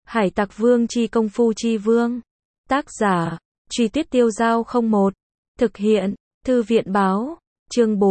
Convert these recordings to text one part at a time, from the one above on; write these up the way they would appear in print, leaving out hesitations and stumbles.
Hải Tặc Vương chi công phu chi vương. Tác giả, Truy Tuyết Tiêu Dao 01. Thực hiện, Thư viện báo, chương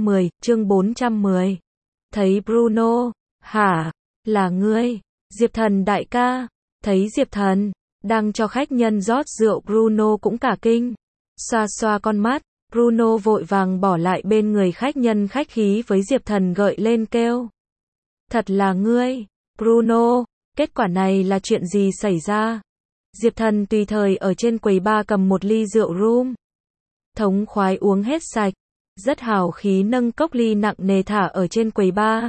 410. Thấy Bruno, hả, là ngươi, Diệp Thần đại ca. Thấy Diệp Thần, đang cho khách nhân rót rượu, Bruno cũng cả kinh. Xoa xoa con mắt, Bruno vội vàng bỏ lại bên người khách nhân, khách khí với Diệp Thần gợi lên kêu. Thật là ngươi, Bruno, kết quả này là chuyện gì xảy ra? Diệp Thần tùy thời ở trên quầy bar cầm một ly rượu rum. Thống khoái uống hết sạch, rất hào khí nâng cốc ly nặng nề thả ở trên quầy bar.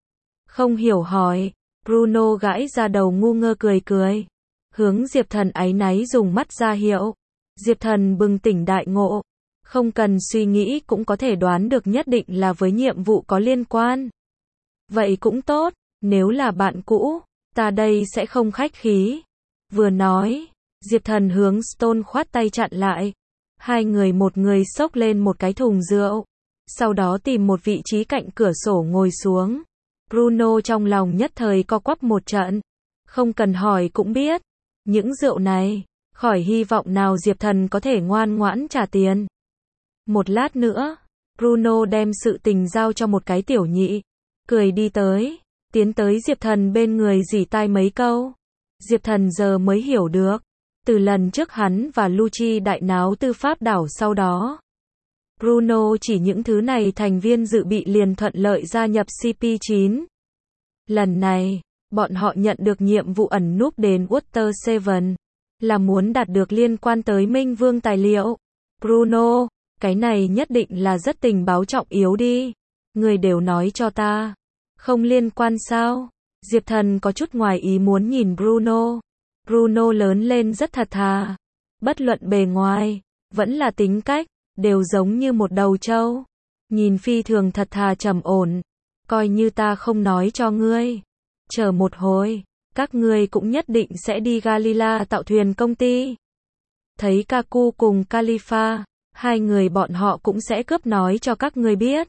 Không hiểu hỏi, Bruno gãi ra đầu ngu ngơ cười cười. Hướng Diệp Thần áy náy dùng mắt ra hiệu. Diệp Thần bừng tỉnh đại ngộ. Không cần suy nghĩ cũng có thể đoán được nhất định là với nhiệm vụ có liên quan. Vậy cũng tốt, nếu là bạn cũ, ta đây sẽ không khách khí. Vừa nói, Diệp Thần hướng Stone khoát tay chặn lại. Hai người một người xốc lên một cái thùng rượu. Sau đó tìm một vị trí cạnh cửa sổ ngồi xuống. Bruno trong lòng nhất thời co quắp một trận. Không cần hỏi cũng biết. Những rượu này, khỏi hy vọng nào Diệp Thần có thể ngoan ngoãn trả tiền. Một lát nữa, Bruno đem sự tình giao cho một cái tiểu nhị. Cười đi tới, tiến tới Diệp Thần bên người rỉ tai mấy câu. Diệp Thần giờ mới hiểu được. Từ lần trước hắn và Lucci đại náo tư pháp đảo sau đó. Bruno chỉ những thứ này thành viên dự bị liền thuận lợi gia nhập CP9. Lần này, bọn họ nhận được nhiệm vụ ẩn núp đến Water Seven. Là muốn đạt được liên quan tới Minh Vương tài liệu. Bruno, cái này nhất định là rất tình báo trọng yếu đi. Người đều nói cho ta. Không liên quan sao? Diệp Thần có chút ngoài ý muốn nhìn Bruno. Bruno lớn lên rất thật thà. Bất luận bề ngoài, vẫn là tính cách, đều giống như một đầu trâu. Nhìn phi thường thật thà trầm ổn. Coi như ta không nói cho ngươi. Chờ một hồi, các ngươi cũng nhất định sẽ đi Galila tạo thuyền công ty. Thấy Kaku cùng Khalifa, hai người bọn họ cũng sẽ cướp nói cho các ngươi biết.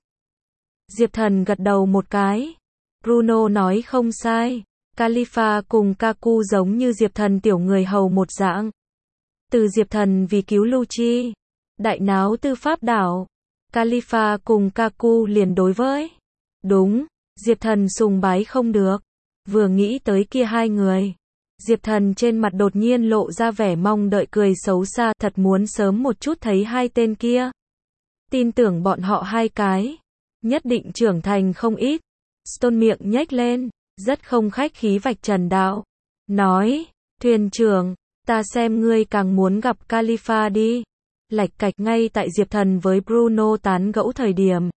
Diệp Thần gật đầu một cái. Bruno nói không sai. Khalifa cùng Kaku giống như Diệp Thần tiểu người hầu một dạng. Từ Diệp Thần vì cứu Lucci, đại náo tư pháp đảo, Khalifa cùng Kaku liền đối với. Đúng, Diệp Thần sùng bái không được. Vừa nghĩ tới kia hai người, Diệp Thần trên mặt đột nhiên lộ ra vẻ mong đợi cười xấu xa, thật muốn sớm một chút thấy hai tên kia. Tin tưởng bọn họ hai cái, nhất định trưởng thành không ít. Stone miệng nhếch lên, rất không khách khí vạch trần đạo. Nói, thuyền trưởng, ta xem ngươi càng muốn gặp Khalifa đi. Lạch cạch ngay tại Diệp Thần với Bruno tán gẫu thời điểm.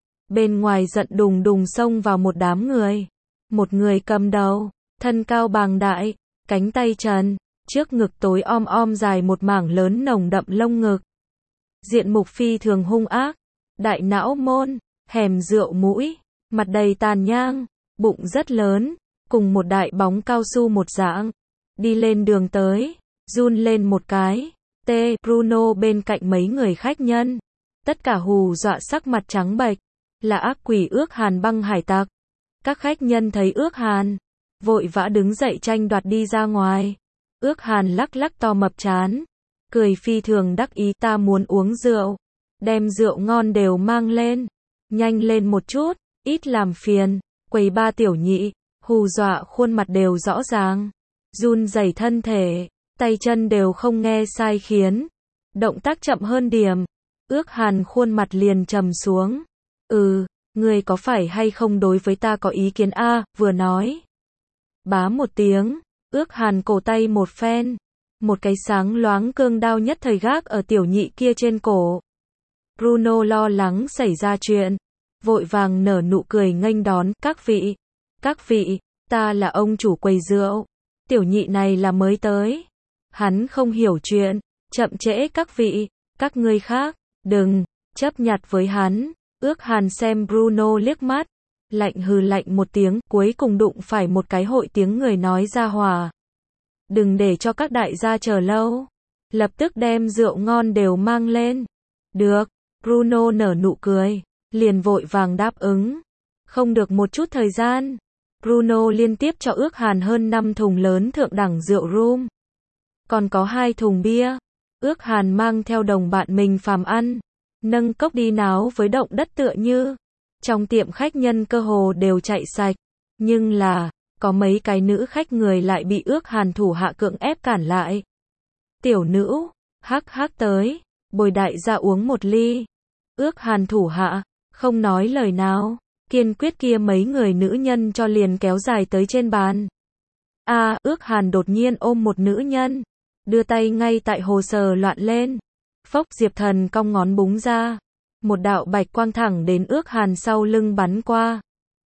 Bên ngoài giận đùng đùng xông vào một đám người. Một người cầm đầu, thân cao bàng đại, cánh tay trần, trước ngực tối om dài một mảng lớn nồng đậm lông ngực. Diện mục phi thường hung ác, đại não môn, hẻm rượu mũi, mặt đầy tàn nhang, bụng rất lớn, cùng một đại bóng cao su một dạng. Đi lên đường tới, run lên một cái. Bruno bên cạnh mấy người khách nhân. Tất cả hù dọa sắc mặt trắng bệch. Là ác quỷ Ước Hàn băng hải tặc. Các khách nhân thấy Ước Hàn, vội vã đứng dậy tranh đoạt đi ra ngoài. Ước Hàn lắc lắc to mập trán, cười phi thường đắc ý, ta muốn uống rượu. Đem rượu ngon đều mang lên. Nhanh lên một chút, ít làm phiền. Quầy ba tiểu nhị, hù dọa khuôn mặt đều rõ ràng. Run rẩy thân thể, tay chân đều không nghe sai khiến. Động tác chậm hơn điểm. Ước Hàn khuôn mặt liền trầm xuống. Ngươi có phải hay không đối với ta có ý kiến a? Vừa nói. Bá một tiếng, Ước Hàn cổ tay một phen. Một cái sáng loáng cương đao nhất thời gác ở tiểu nhị kia trên cổ. Bruno lo lắng xảy ra chuyện. Vội vàng nở nụ cười nghênh đón, các vị, ta là ông chủ quầy rượu. Tiểu nhị này là mới tới. Hắn không hiểu chuyện, chậm trễ các vị, các ngươi khác, đừng, chấp nhặt với hắn. Ước Hàn xem Bruno liếc mắt, lạnh hừ lạnh một tiếng, cuối cùng đụng phải một cái hội tiếng người nói ra hòa. Đừng để cho các đại gia chờ lâu. Lập tức đem rượu ngon đều mang lên. Được, Bruno nở nụ cười, liền vội vàng đáp ứng. Không được một chút thời gian. Bruno liên tiếp cho Ước Hàn hơn 5 thùng lớn thượng đẳng rượu rum. Còn có 2 thùng bia. Ước Hàn mang theo đồng bạn mình Phàm Ăn, nâng cốc đi náo với động đất tựa như. Trong tiệm khách nhân cơ hồ đều chạy sạch. Nhưng là, có mấy cái nữ khách người lại bị Ước Hàn thủ hạ cưỡng ép cản lại. Tiểu nữ, hắc hắc tới, bồi đại gia uống một ly. Ước Hàn thủ hạ, không nói lời nào, kiên quyết kia mấy người nữ nhân cho liền kéo dài tới trên bàn. Ước Hàn đột nhiên ôm một nữ nhân, đưa tay ngay tại hồ sờ loạn lên. Phốc, Diệp Thần cong ngón búng ra. Một đạo bạch quang thẳng đến Ước Hàn sau lưng bắn qua.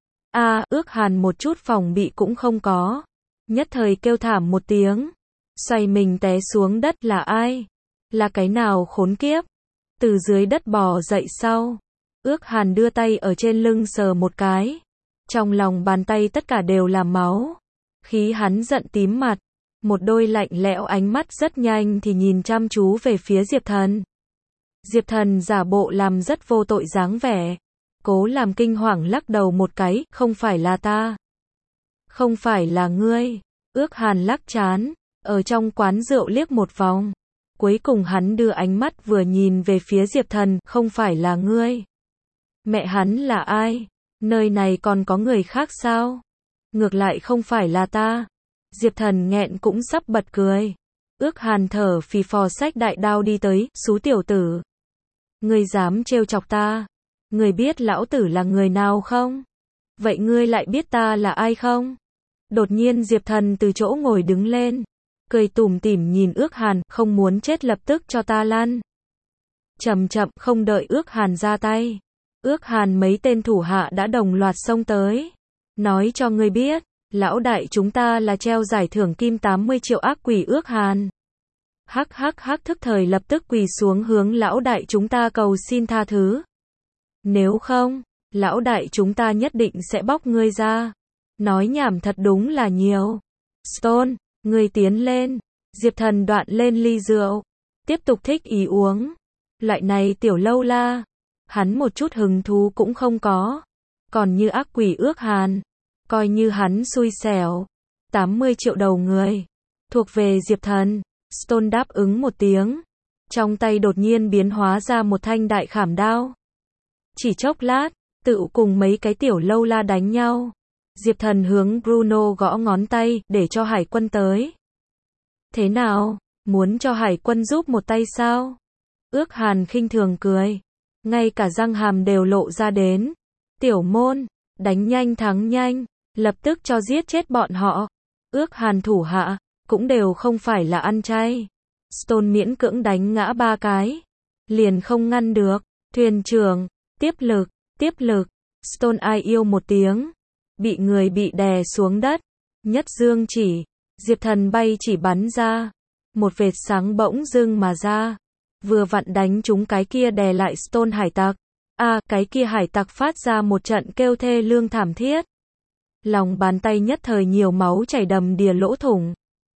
Ước Hàn một chút phòng bị cũng không có. Nhất thời kêu thảm một tiếng. Xoay mình té xuống đất. Là ai? Là cái nào khốn kiếp? Từ dưới đất bò dậy sau. Ước Hàn đưa tay ở trên lưng sờ một cái. Trong lòng bàn tay tất cả đều là máu. Khí hắn giận tím mặt. Một đôi lạnh lẽo ánh mắt rất nhanh thì nhìn chăm chú về phía Diệp Thần. Diệp Thần giả bộ làm rất vô tội dáng vẻ. Cố làm kinh hoàng lắc đầu một cái, không phải là ta. Không phải là ngươi. Ước Hàn lắc trán, ở trong quán rượu liếc một vòng. Cuối cùng hắn đưa ánh mắt vừa nhìn về phía Diệp Thần, không phải là ngươi. Mẹ hắn là ai? Nơi này còn có người khác sao? Ngược lại không phải là ta. Diệp Thần nghẹn cũng sắp bật cười. Ước Hàn thở phì phò xách đại đao đi tới, xú tiểu tử. Ngươi dám trêu chọc ta? Ngươi biết lão tử là người nào không? Vậy ngươi lại biết ta là ai không? Đột nhiên Diệp Thần từ chỗ ngồi đứng lên. Cười tủm tỉm nhìn Ước Hàn, không muốn chết lập tức cho ta lăn. Chậm chậm, không đợi Ước Hàn ra tay. Ước Hàn mấy tên thủ hạ đã đồng loạt xông tới. Nói cho ngươi biết, lão đại chúng ta là treo giải thưởng kim 80 triệu ác quỷ Ước Hàn. Hắc hắc hắc, thức thời lập tức quỳ xuống hướng lão đại chúng ta cầu xin tha thứ. Nếu không, lão đại chúng ta nhất định sẽ bóc ngươi ra. Nói nhảm thật đúng là nhiều. Stone, ngươi tiến lên. Diệp Thần đoạn lên ly rượu. Tiếp tục thích ý uống. Loại này tiểu lâu la. Hắn một chút hứng thú cũng không có. Còn như ác quỷ Ước Hàn. Coi như hắn xui xẻo. 80 triệu đầu người. Thuộc về Diệp Thần. Stone đáp ứng một tiếng. Trong tay đột nhiên biến hóa ra một thanh đại khảm đao. Chỉ chốc lát, tự cùng mấy cái tiểu lâu la đánh nhau. Diệp Thần hướng Bruno gõ ngón tay, để cho hải quân tới. Thế nào? Muốn cho hải quân giúp một tay sao? Ước Hàn khinh thường cười. Ngay cả răng hàm đều lộ ra đến. Tiểu môn, đánh nhanh thắng nhanh, lập tức cho giết chết bọn họ. Ước Hàn thủ hạ, cũng đều không phải là ăn chay. Stone miễn cưỡng đánh ngã 3 cái. Liền không ngăn được. Thuyền trưởng, tiếp lực. Stone ai yêu một tiếng. Bị người bị đè xuống đất. Nhất dương chỉ. Diệp Thần bay chỉ bắn ra. Một vệt sáng bỗng dưng mà ra. Vừa vặn đánh trúng cái kia đè lại Stone hải tặc. Cái kia hải tặc phát ra một trận kêu thê lương thảm thiết. Lòng bàn tay nhất thời nhiều máu chảy đầm đìa lỗ thủng.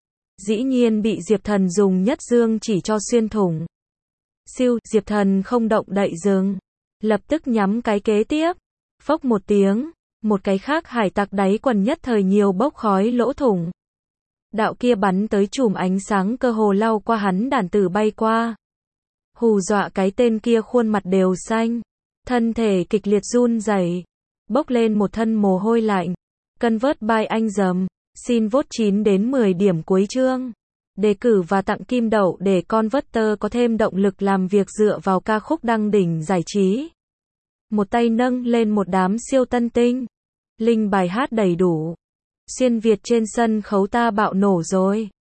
Dĩ nhiên bị Diệp Thần dùng nhất dương chỉ cho xuyên thủng. Siêu, Diệp Thần không động đậy dừng. Lập tức nhắm cái kế tiếp. Phốc một tiếng. Một cái khác hải tặc đáy quần nhất thời nhiều bốc khói lỗ thủng. Đạo kia bắn tới chùm ánh sáng cơ hồ lao qua hắn đàn tử bay qua. Hù dọa cái tên kia khuôn mặt đều xanh. Thân thể kịch liệt run rẩy. Bốc lên một thân mồ hôi lạnh. Convert by anh dầm. Xin vote 9 đến 10 điểm cuối chương. Đề cử và tặng kim đậu để Converter có thêm động lực làm việc dựa vào ca khúc đăng đỉnh giải trí. Một tay nâng lên một đám siêu tân tinh. Linh bài hát đầy đủ. Xuyên Việt trên sân khấu ta bạo nổ rồi.